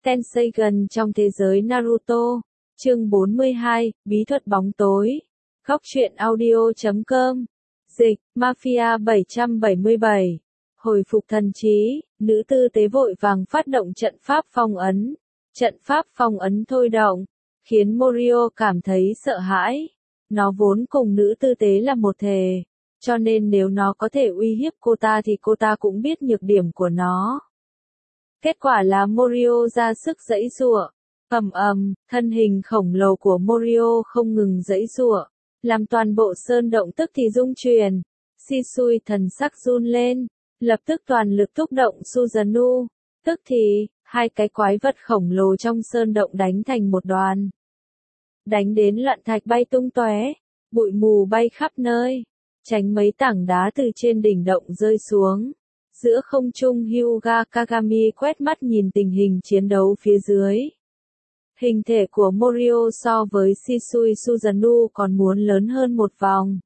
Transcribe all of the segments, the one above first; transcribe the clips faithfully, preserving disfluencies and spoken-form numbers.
Tenseigan trong thế giới Naruto. Chương bốn mươi hai, Bí thuật bóng tối. Góc truyện audio chấm com. Dịch, Mafia bảy trăm bảy mươi bảy. Hồi phục thần trí, nữ tư tế vội vàng phát động trận pháp phong ấn. Trận pháp phong ấn thôi động, khiến Morio cảm thấy sợ hãi. Nó vốn cùng nữ tư tế là một thể, cho nên nếu nó có thể uy hiếp cô ta thì cô ta cũng biết nhược điểm của nó. Kết quả là Morio ra sức giãy giụa. Ầm ầm, thân hình khổng lồ của Morio không ngừng giãy giụa, làm toàn bộ sơn động tức thì rung chuyển. Shisui thần sắc run lên, lập tức toàn lực thúc động Susanoo, tức thì hai cái quái vật khổng lồ trong sơn động đánh thành một đoàn. Đánh đến loạn thạch bay tung tóe, bụi mù bay khắp nơi, tránh mấy tảng đá từ trên đỉnh động rơi xuống. Giữa không trung Hyuga Kagami quét mắt nhìn tình hình chiến đấu phía dưới. Hình thể của Morio so với Shisui Susanoo còn muốn lớn hơn một vòng.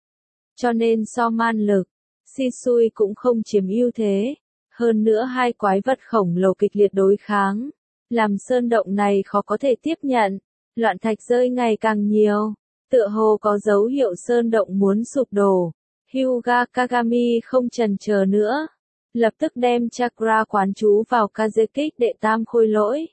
Cho nên so man lực, Shisui cũng không chiếm ưu thế. Hơn nữa hai quái vật khổng lồ kịch liệt đối kháng, làm sơn động này khó có thể tiếp nhận. Loạn thạch rơi ngày càng nhiều, tựa hồ có dấu hiệu sơn động muốn sụp đổ. Hyuga Kagami không chần chờ nữa, lập tức đem chakra quán trú vào Kazekích đệ tam khôi lỗi.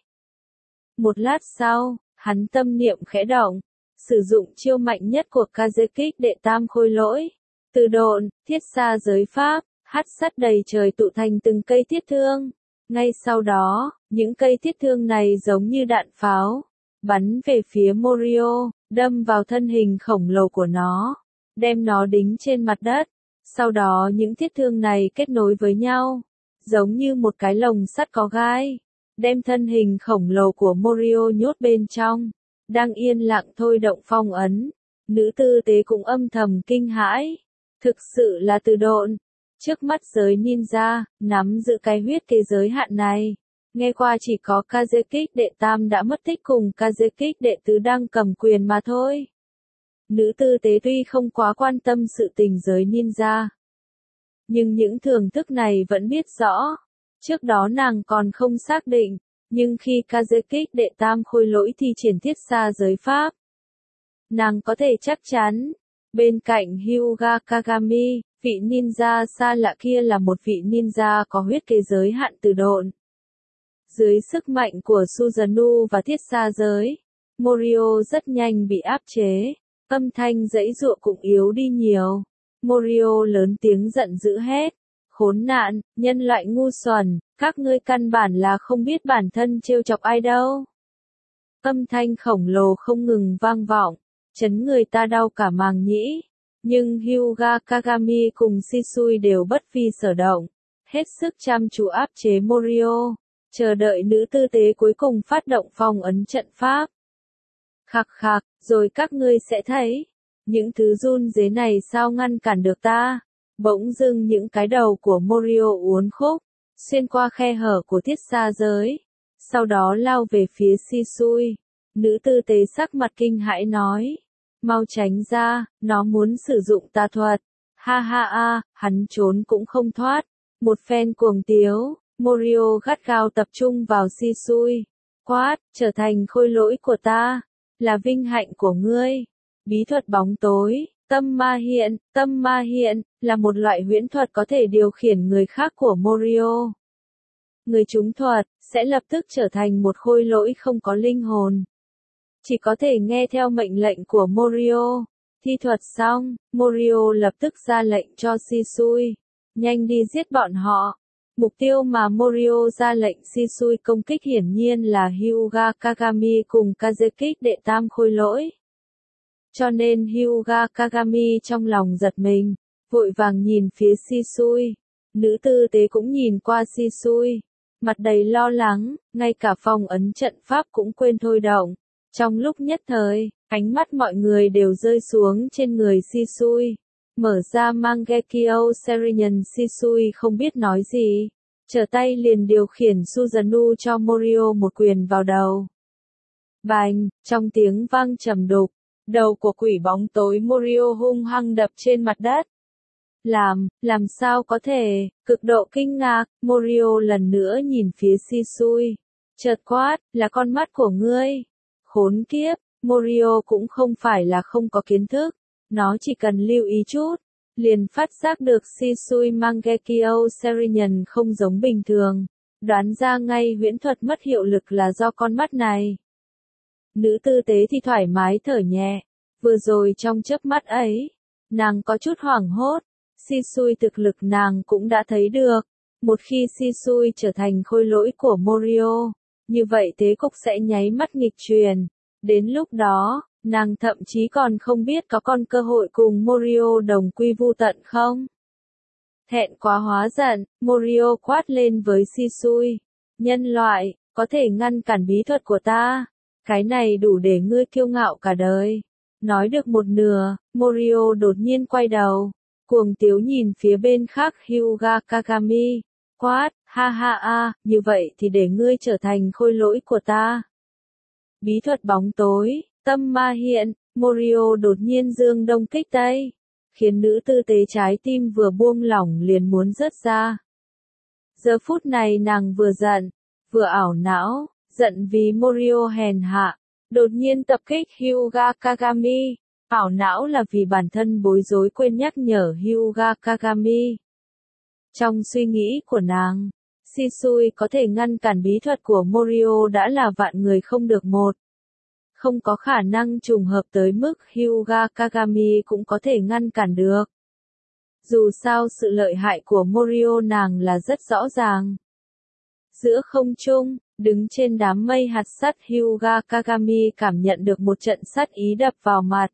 Một lát sau, hắn tâm niệm khẽ động, sử dụng chiêu mạnh nhất của Kazekích đệ tam khôi lỗi. Từ độn, thiết xa giới pháp, hắc sắt đầy trời tụ thành từng cây thiết thương. Ngay sau đó, những cây thiết thương này giống như đạn pháo, bắn về phía Morio, đâm vào thân hình khổng lồ của nó, đem nó đính trên mặt đất. Sau đó những thiết thương này kết nối với nhau, giống như một cái lồng sắt có gai, đem thân hình khổng lồ của Morio nhốt bên trong. Đang yên lặng thôi động phong ấn, nữ tư tế cũng âm thầm kinh hãi. Thực sự là từ độn. Trước mắt giới ninja, nắm giữ cái huyết kế giới hạn này. Nghe qua chỉ có Kazekích đệ tam đã mất tích cùng Kazekích đệ tứ đang cầm quyền mà thôi. Nữ tư tế tuy không quá quan tâm sự tình giới ninja, nhưng những thưởng thức này vẫn biết rõ. Trước đó nàng còn không xác định, nhưng khi Kazekích đệ tam khôi lỗi thi triển thiết xa giới pháp, nàng có thể chắc chắn. Bên cạnh Hyuga Kagami, vị ninja xa lạ kia là một vị ninja có huyết kế giới hạn từ độn. Dưới sức mạnh của Susanoo và thiết xa giới, Morio rất nhanh bị áp chế, âm thanh giãy giụa cũng yếu đi nhiều. Morio lớn tiếng giận dữ hét, khốn nạn, nhân loại ngu xuẩn, các ngươi căn bản là không biết bản thân trêu chọc ai đâu. Âm thanh khổng lồ không ngừng vang vọng, chấn người ta đau cả màng nhĩ. Nhưng Hyuga Kagami cùng Shisui đều bất vi sở động, hết sức chăm chú áp chế Morio, chờ đợi nữ tư tế cuối cùng phát động phong ấn trận pháp. Khạc khạc, rồi các ngươi sẽ thấy, những thứ run rế này sao ngăn cản được ta. Bỗng dưng những cái đầu của Morio uốn khúc, xuyên qua khe hở của thiết xa giới, sau đó lao về phía Shisui. Nữ tư tế sắc mặt kinh hãi nói, mau tránh ra, nó muốn sử dụng tà thuật. Ha ha a, hắn trốn cũng không thoát. Một phen cuồng tiếu, Morio gắt gao tập trung vào Shisui, quát, trở thành khôi lỗi của ta, là vinh hạnh của ngươi. Bí thuật bóng tối, tâm ma hiện, tâm ma hiện, là một loại huyễn thuật có thể điều khiển người khác của Morio. Người trúng thuật, sẽ lập tức trở thành một khôi lỗi không có linh hồn, chỉ có thể nghe theo mệnh lệnh của Morio. Thi thuật xong, Morio lập tức ra lệnh cho Shisui, nhanh đi giết bọn họ. Mục tiêu mà Morio ra lệnh Shisui công kích hiển nhiên là Hyuga Kagami cùng Kazekích đệ tam khôi lỗi. Cho nên Hyuga Kagami trong lòng giật mình, vội vàng nhìn phía Shisui. Nữ tư tế cũng nhìn qua Shisui, mặt đầy lo lắng, ngay cả phong ấn trận pháp cũng quên thôi động. Trong lúc nhất thời, ánh mắt mọi người đều rơi xuống trên người Shisui. Mở ra Mangekyo Serenian, Shisui không biết nói gì, trở tay liền điều khiển Susanoo cho Morio một quyền vào đầu. Bành, trong tiếng vang trầm đục, đầu của quỷ bóng tối Morio hung hăng đập trên mặt đất. Làm, làm sao có thể, cực độ kinh ngạc, Morio lần nữa nhìn phía Shisui. Chợt quát, là con mắt của ngươi. Khốn kiếp, Morio cũng không phải là không có kiến thức, nó chỉ cần lưu ý chút, liền phát giác được Shisui Mangekyo Serenian không giống bình thường, đoán ra ngay huyễn thuật mất hiệu lực là do con mắt này. Nữ tư tế thì thoải mái thở nhẹ, vừa rồi trong chớp mắt ấy, nàng có chút hoảng hốt, Shisui thực lực nàng cũng đã thấy được, một khi Shisui trở thành khôi lỗi của Morio, như vậy thế cục sẽ nháy mắt nghịch chuyển, đến lúc đó, nàng thậm chí còn không biết có còn cơ hội cùng Morio đồng quy vu tận không. Thẹn quá hóa giận, Morio quát lên với Shisui, nhân loại, có thể ngăn cản bí thuật của ta, cái này đủ để ngươi kiêu ngạo cả đời. Nói được một nửa, Morio đột nhiên quay đầu, cuồng tiếu nhìn phía bên khác Hyuga Kagami, quát, ha ha a, như vậy thì để ngươi trở thành khôi lỗi của ta. Bí thuật bóng tối, tâm ma hiện, Morio đột nhiên dương đông kích tây, khiến nữ tư tế trái tim vừa buông lỏng liền muốn rớt ra. Giờ phút này nàng vừa giận, vừa ảo não, giận vì Morio hèn hạ, đột nhiên tập kích Hyuga Kagami, ảo não là vì bản thân bối rối quên nhắc nhở Hyuga Kagami. Trong suy nghĩ của nàng, Shisui có thể ngăn cản bí thuật của Morio đã là vạn người không được một. Không có khả năng trùng hợp tới mức Hyuga Kagami cũng có thể ngăn cản được. Dù sao sự lợi hại của Morio nàng là rất rõ ràng. Giữa không trung, đứng trên đám mây hạt sắt Hyuga Kagami cảm nhận được một trận sát ý đập vào mặt.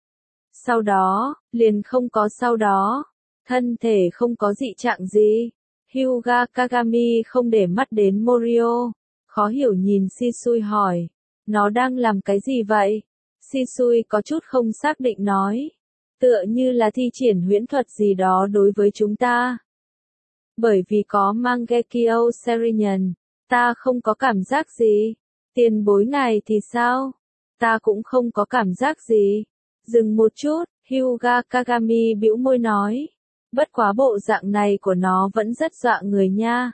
Sau đó, liền không có sau đó, thân thể không có dị trạng gì. Hyuga Kagami không để mắt đến Morio, khó hiểu nhìn Shisui hỏi, nó đang làm cái gì vậy? Shisui có chút không xác định nói, tựa như là thi triển huyễn thuật gì đó đối với chúng ta. Bởi vì có Mangekyo Serenian, ta không có cảm giác gì. Tiền bối ngài thì sao? Ta cũng không có cảm giác gì. Dừng một chút, Hyuga Kagami bĩu môi nói. Bất quá bộ dạng này của nó vẫn rất dọa người nha.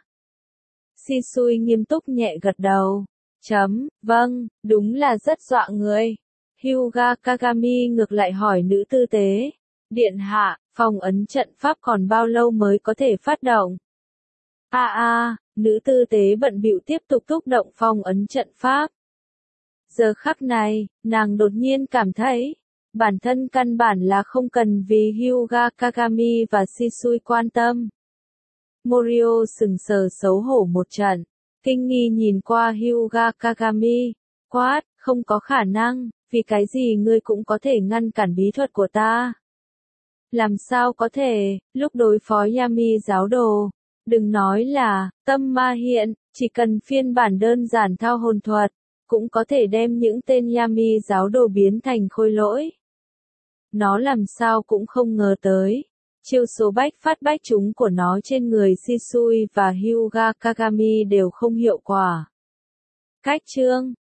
Shisui nghiêm túc nhẹ gật đầu. Chấm, vâng, đúng là rất dọa người. Hyuga Kagami ngược lại hỏi nữ tư tế. Điện hạ, phong ấn trận pháp còn bao lâu mới có thể phát động? A a, nữ tư tế bận bịu tiếp tục thúc động phong ấn trận pháp. Giờ khắc này, nàng đột nhiên cảm thấy, bản thân căn bản là không cần vì Hyuga Kagami và Shisui quan tâm. Morio sừng sờ xấu hổ một trận, kinh nghi nhìn qua Hyuga Kagami, quát, không có khả năng, vì cái gì ngươi cũng có thể ngăn cản bí thuật của ta. Làm sao có thể, lúc đối phó Yami giáo đồ, đừng nói là, tâm ma hiện, chỉ cần phiên bản đơn giản thao hồn thuật, cũng có thể đem những tên Yami giáo đồ biến thành khôi lỗi. Nó làm sao cũng không ngờ tới, chiêu số bách phát bách trúng của nó trên người Shisui và Hyuga Kagami đều không hiệu quả. Cách chương